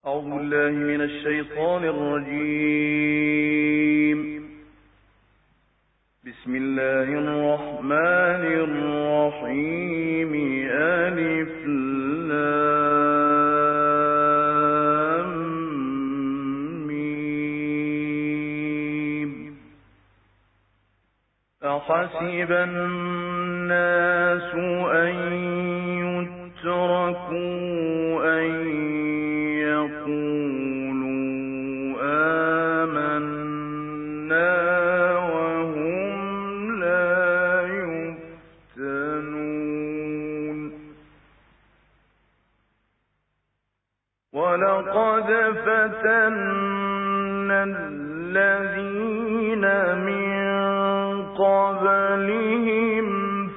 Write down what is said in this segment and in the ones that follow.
أعوذ بالله من الشيطان الرجيم. بسم الله الرحمن الرحيم. ألف لام ميم. أحسب الناس أن يتركوا أن يقولوا آمنا وهم لا يفتنون. ولقد فتنا الذين من قبلهم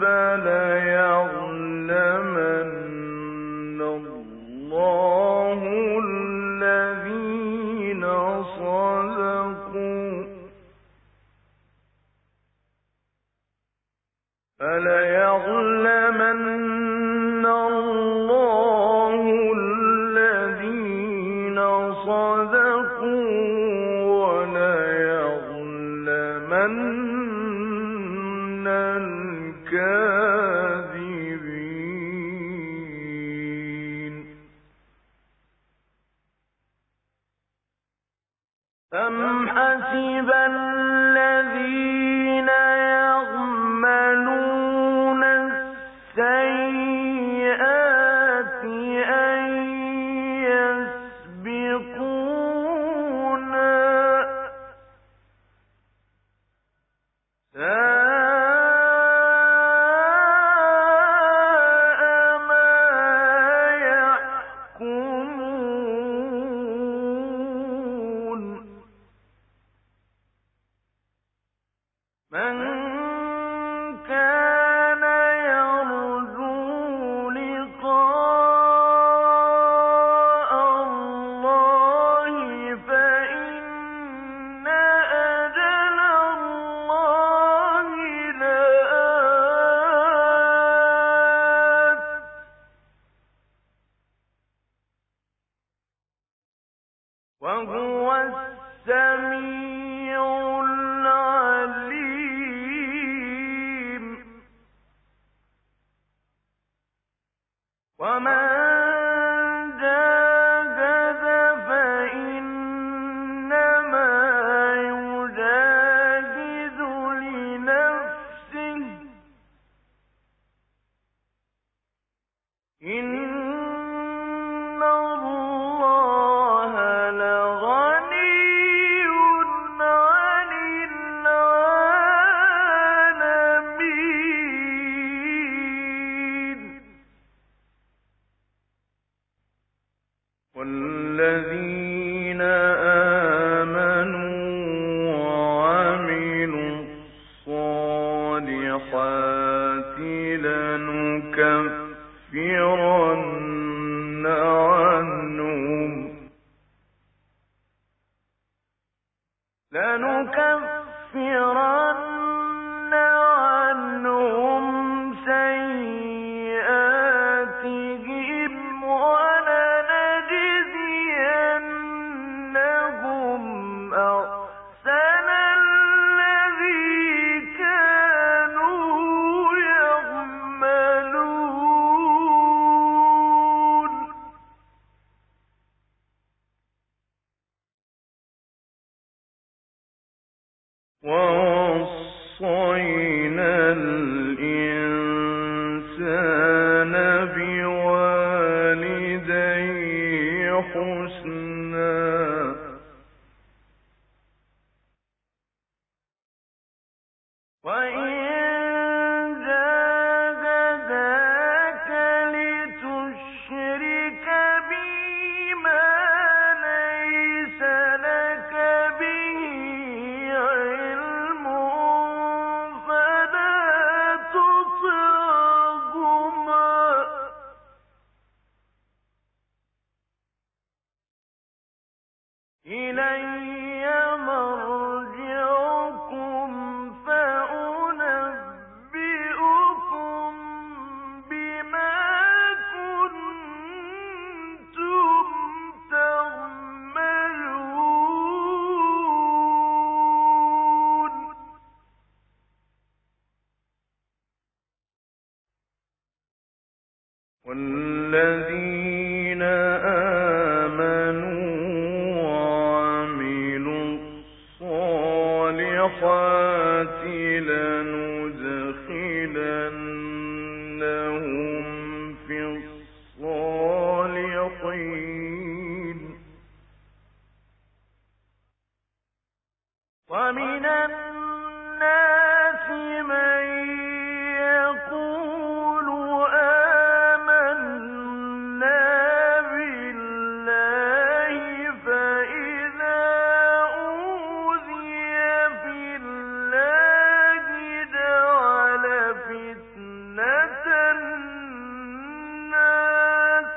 فليعلمن الله الذين صدقوا وليعلمن الكاذبين. أم حسب الذين يعملون السيئات أن يسبقونا من كان يرجو لقاء الله فإن أجل الله لآت وهو السميع العليم. ومن جاهد فإنما يجاهد لنفسه إن الله لغني عن العالمين. والذين آمنوا وعملوا الصالحات لنكفرن عنهم سيئاتهم ولنجزينهم أحسن الذي كانوا يعملون. ووصينا الإنسان بوالديه حسنا وإن جاهداك لتشرك بي ما ليس لك به علم فلا تطعهما إلي مرجعكم فأنبئكم بما كنتم تعملون. الصالحات لندخلنهم في الصالحين ومن الناس من يقول آمنا بالله فإذا أوذي في الله جعل فتنة الناس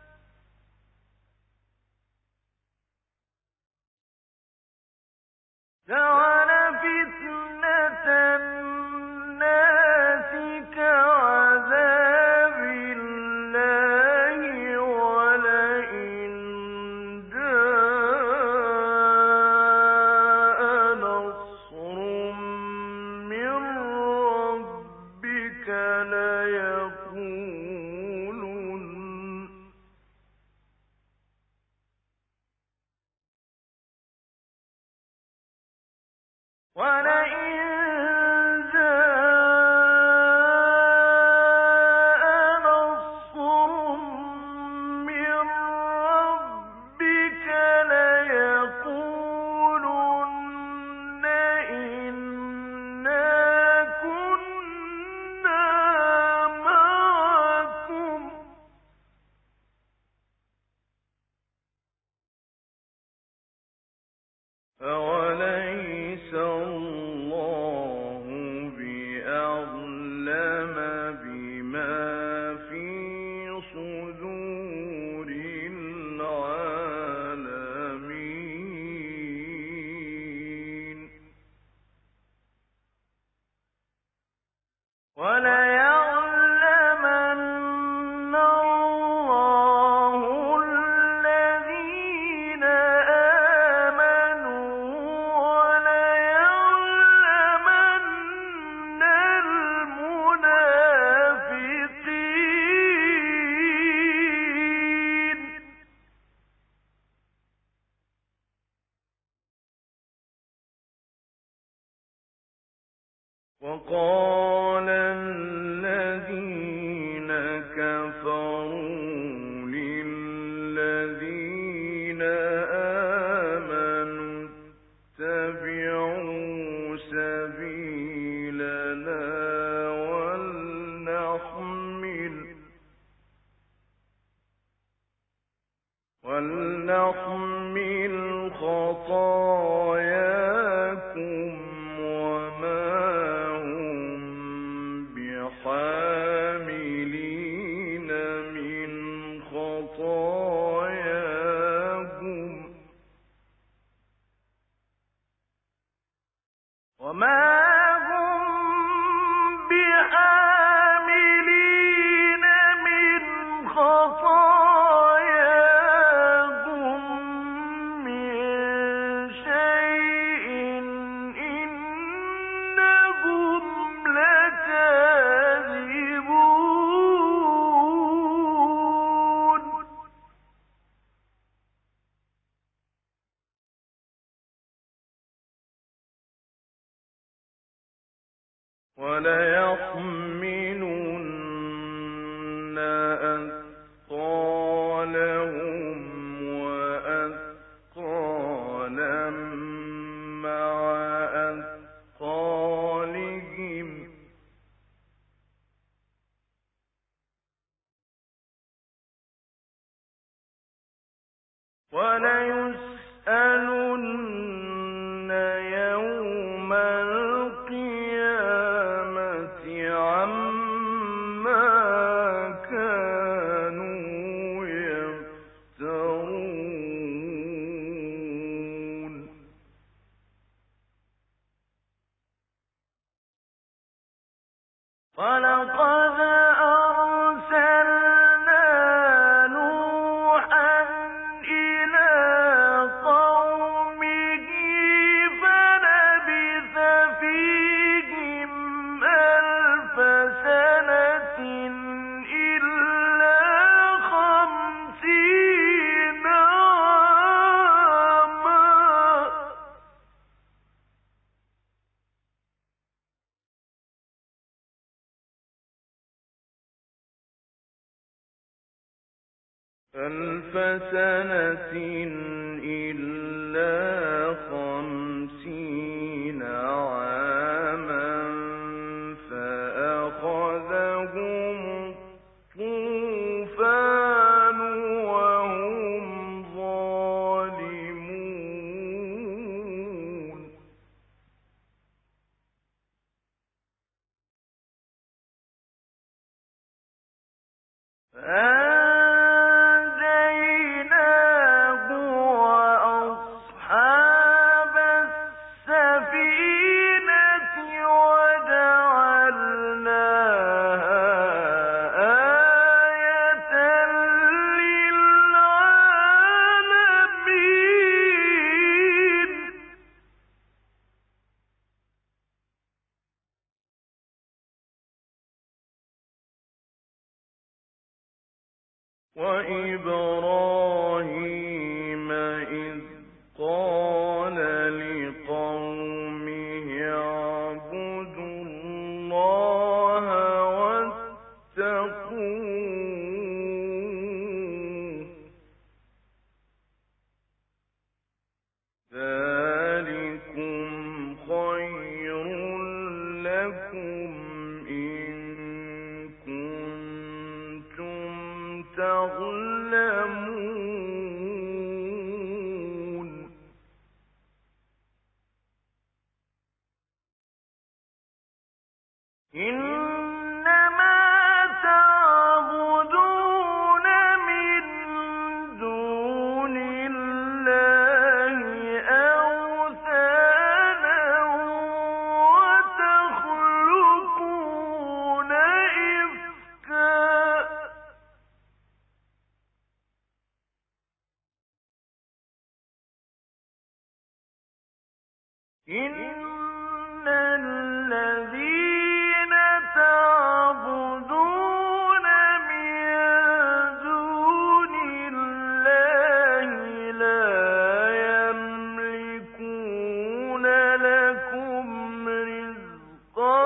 كعذاب الله ولئن جاء نصر من ربك ليقولن إنا كنا معكم أوليس الله بأعلم بما في صدور العالمين وليعلمن الله الذين آمنوا وليعلمن المنافقين وقال الذين كفروا للذين آمنوا اتبعوا سبيلنا ولنحمل خطاياكم وما هم بحاملين من خطاياكم من شيء إنهم لكاذبون وليحملن أثقالهم وأثقالا مع أثقالهم وليسألن يوم القيامة عما كانوا يفترون ولقد أرسلنا نوحا إلى سَنَةٍ إِلَّا 50 عَامًا فَأَخَذَهُمُ الطُّوفَانُ وَهُمْ ظَالِمُونَ فَأَنجَيْنَاهُ وَأَصْحَابَ السَّفِينَةِ وَجَعَلْنَاهَا آيَةً لِّلْعَالَمِينَ وَإِبْرَاهِيمَ إِذْ قَالَ لِقَوْمِهِ اعْبُدُوا اللَّهَ وَاتَّقُوهُ ذَٰلِكُمْ خَيْرٌ لَّكُمْ إِن كُنتُمْ تَعْلَمُونَ إِنَّمَا تَعْبُدُونَ مِن دُونِ اللَّهِ أَوْثَانًا وَتَخْلُقُونَ إِفْكًا إِنَّ الَّذِينَ تَعْبُدُونَ مِن دُونِ اللَّهِ لَا يَمْلِكُونَ لَكُمْ رِزْقًا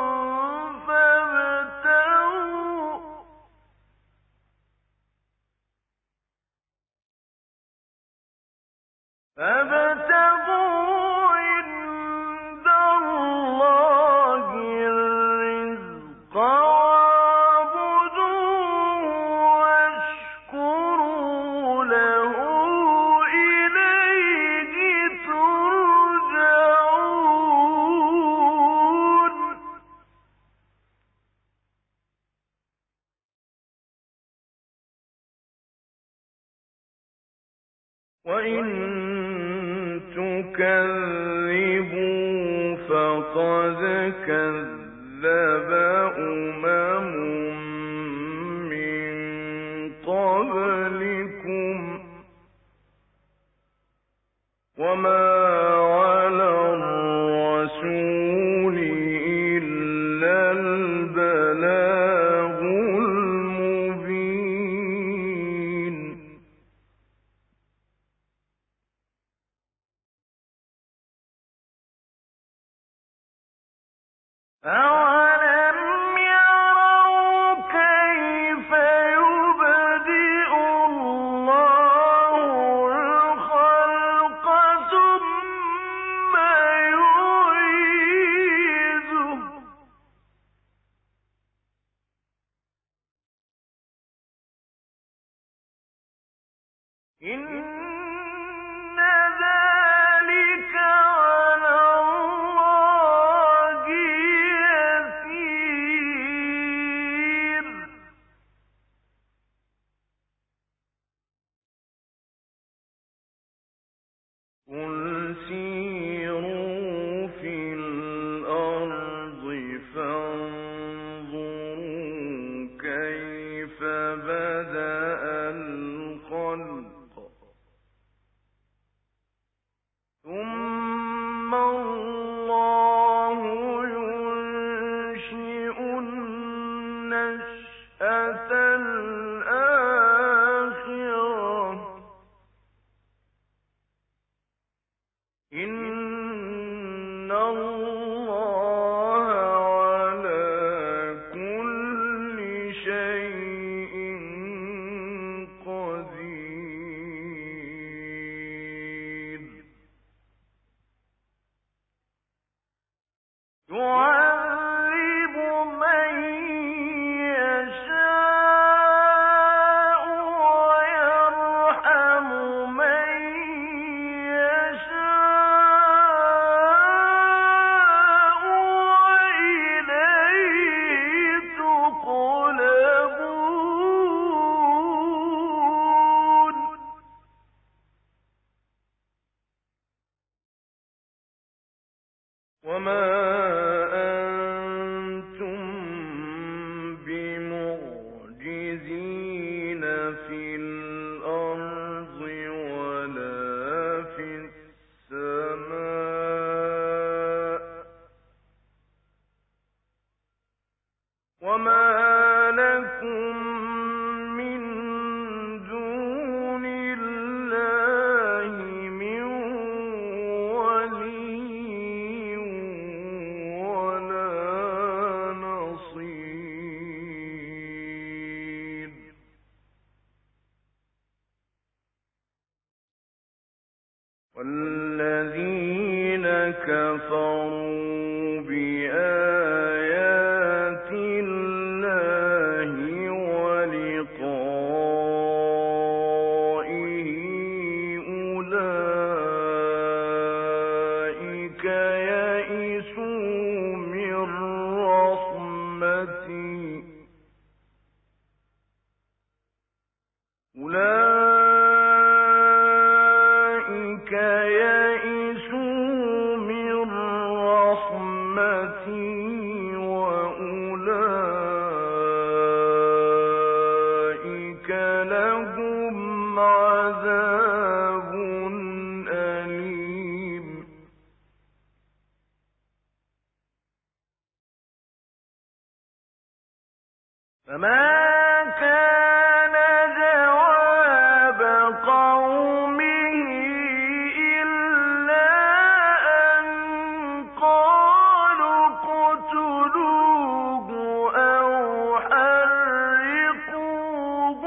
فَابْتَغُوا عِندَ اللَّهِ الرِّزْقَ وَاعْبُدُوهُ وَاشْكُرُوا لَهُ إِلَيْهِ تُرْجَعُونَ وَإِن تُكَذِّبُوا فَقَدْ كَذَّبَ أُمَمٌ مِّن قَبْلِكُمْ ۖ وَمَا عَلَى الرَّسُولِ إِلَّا الْبَلَاغُ الْمُبِينُ أَوَلَمْ يَرَوْا كَيْفَ يُبْدِئُ اللَّهُ الْخَلْقَ ثُمَّ يُعِيدُهُ إِنَّ ذَلِكَ عَلَى اللَّهِ يَسِيرٌ قُلْ سِيرُوا فِي الْأَرْضِ فَانظُرُوا كَيْفَ بَدَأَ الْخَلْقَ وما أنتم بمعجزين في الأرض ولا في السماء وما لكم من دون الله من ولي ولا نصير والذين كفروا بآيات الله ولقائه أولئك يئسوا من رحمتي أولئك يئسوا من رحمتي وأولئك لهم عذاب أليم فما كان جواب قومه إلا أن قالوا اقتلوه أو حرقوه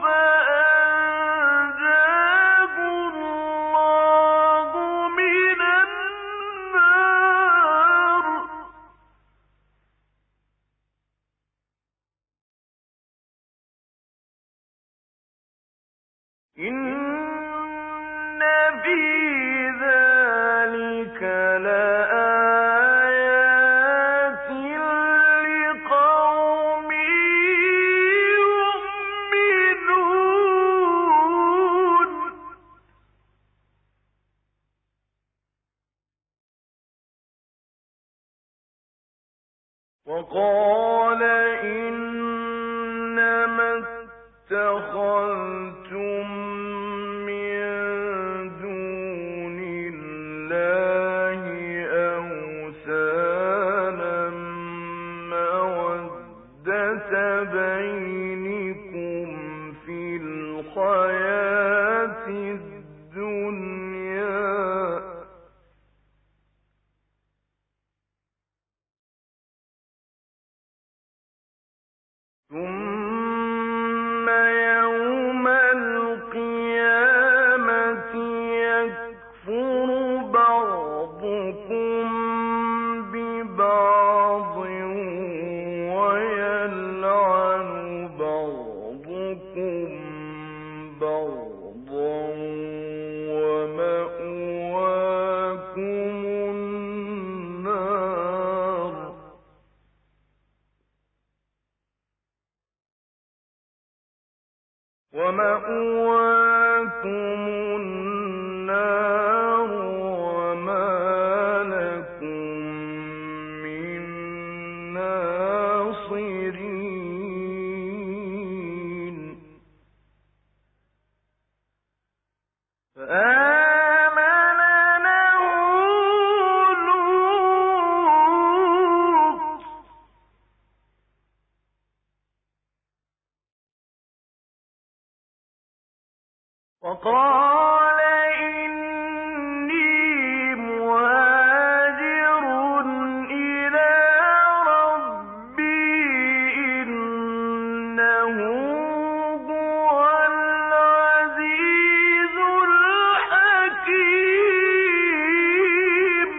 فأنجاه الله من النار إن في ذلك لآيات لقوم يؤمنون وقال إنما اتخذتم من دون الله أوثانا مودة بينكم في الحياة الدنيا ثم يوم القيامة يكفر بعضكم ببعض ويلعن بعضكم بعضا ومأواكم النار وما لكم من ناصرين فآمن له لوط وقال إني مهاجر إلى ربي إنه هو العزيز الحكيم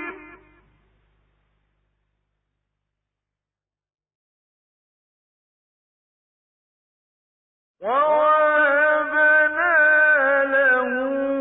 ووهبنا له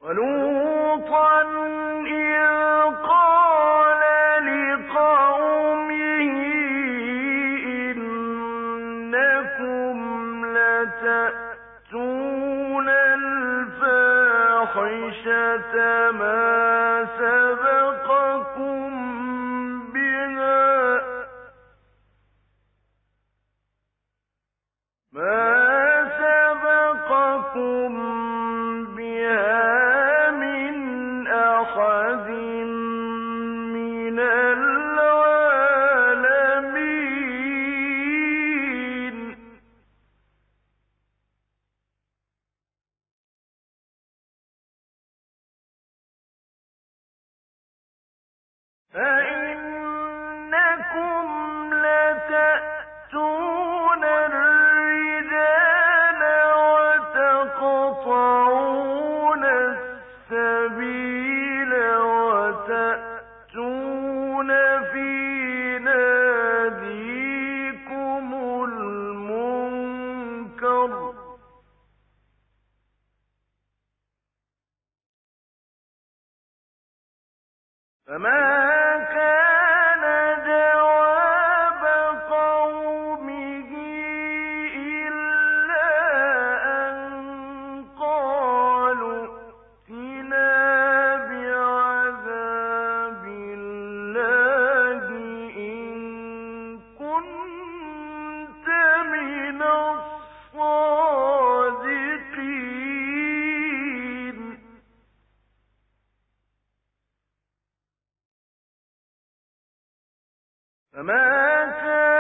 ولوطا إذ قال لقومه إنكم لتأتون الفاحشة ما سبقكم بها من أحد من العالمين فإنكم لتأتون الرجال وتقطعون السبيل وتأتون في ناديكم المنكر فما كان جواب قومه إلا أن قالوا ائتنا بعذاب الله إن كنت من الصادقين فما كان